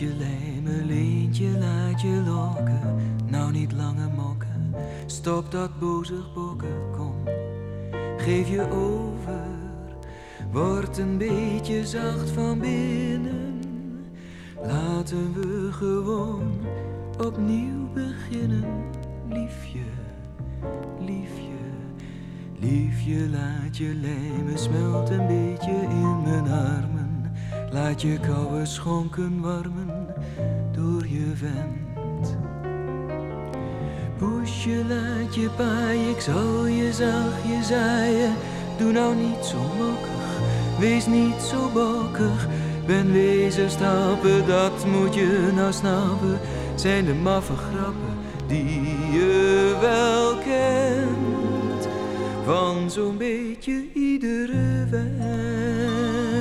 je lijmen, leentje, laat je lokken. Nou niet langer mokken, stop dat bozig bokken, kom. Geef je over, word een beetje zacht van binnen. Laten we gewoon opnieuw beginnen. Liefje, liefje, liefje, laat je lijmen, smelt een beetje in mijn armen. Laat je koude schonken warmen door je vent. Poesje, laat je paaien, ik zal je zachtjes zaaien. Doe nou niet zo mokkig, wees niet zo bokkig. Ben wezen stappen, dat moet je nou snappen. Zijn de maffe grappen die je wel kent. Van zo'n beetje iedere vent.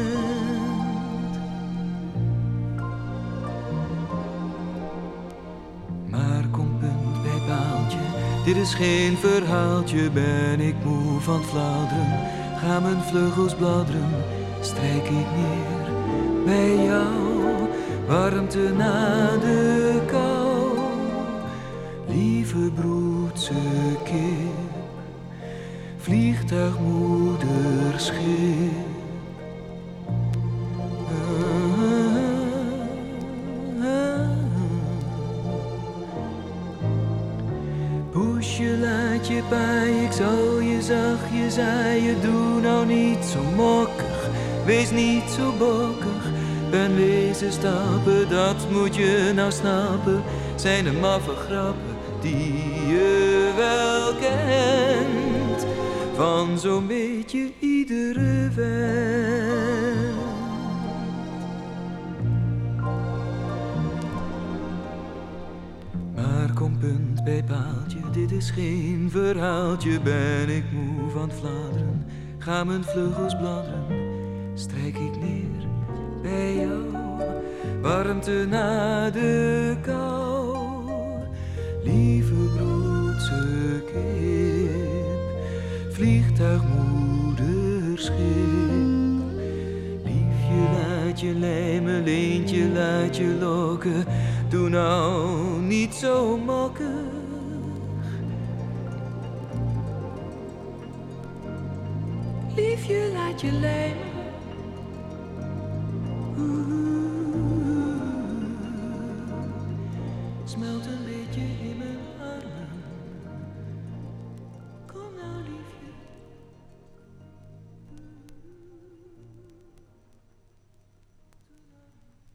Maar kom punt bij paaltje, dit is geen verhaaltje. Ben ik moe van het fladderen, gaan mijn vleugels bladderen. Strijk ik neer bij jou, warmte na de kou. Lieve broedse kip, vliegtuig moederschip. Poesje, laat je paaien, ik zal je zachtjes zaaien. Doe nou niet zo mokkig, wees niet zo bokkig. Ben wezen stappen, dat moet je nou snappen. Zijn de maffe grappen die je wel kent. Van zo'n beetje iedere vent. Maar kom punt bij paaltje, dit is geen verhaaltje. Ben ik moe van het fladderen, gaan mijn vleugels bladderen. Strijk ik neer bij jou, warmte na de kou. Lieve broedse kip, vliegtuig moederschip. Liefje, laat je lijmen, leentje, laat je lokken. Doe nou niet zo mokkig. Liefje, laat je lijmen.